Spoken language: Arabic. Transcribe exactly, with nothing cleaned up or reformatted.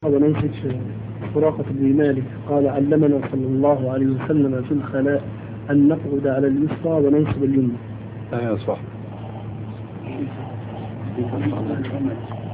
ونيسك سراقة بن مالك قال علمنا صلى الله عليه وسلم في الخلاء أن نقعد على اليسرى وننصب اليمنى. أيوة صح.